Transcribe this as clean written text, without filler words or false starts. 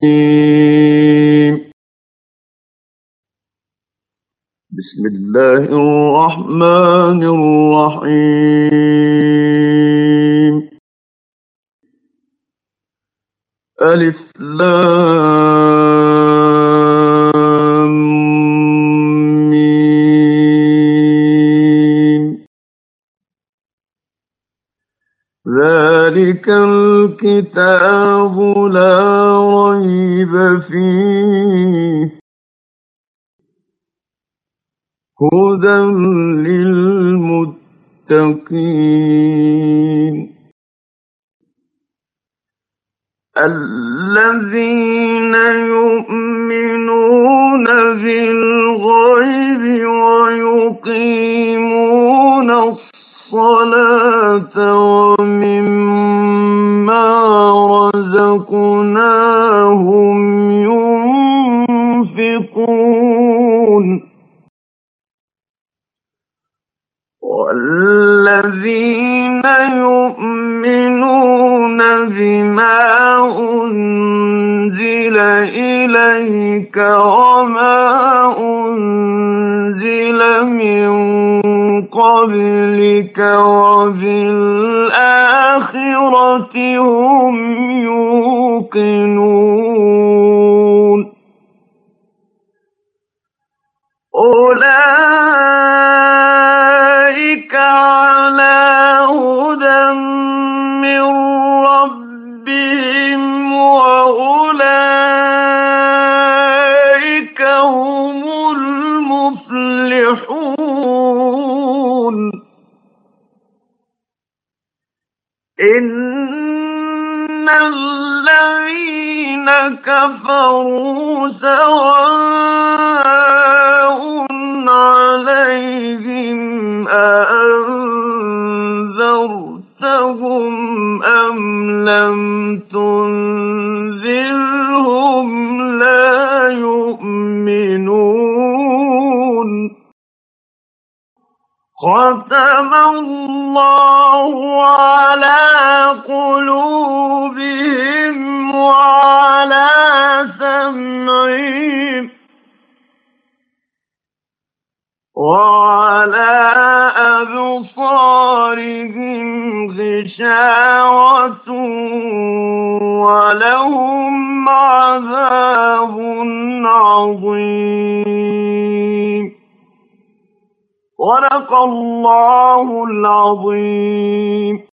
بسم الله الرحمن الرحيم. ألف لام ميم. ذلك الكتاب لا ريب فيه هدى للمتقين الذين يؤمنون بالغيب ويقيمون الصلاة ومما رزقناهم ينفقون والذين يؤمنون بما أنزل إليك وما أنزل من قبلك وبالآخرة هم يوقنون أولئك على هدى من ربهم وأولئك هم المفلحون إن الذين كفروا سواء عليهم أأنذرتهم أم لم تنذرهم لا يؤمنون ختم الله على قلوبهم وعلى سمعهم وعلى أبصارهم غشاوة ولهم عذاب عظيم صدق الله العظيم.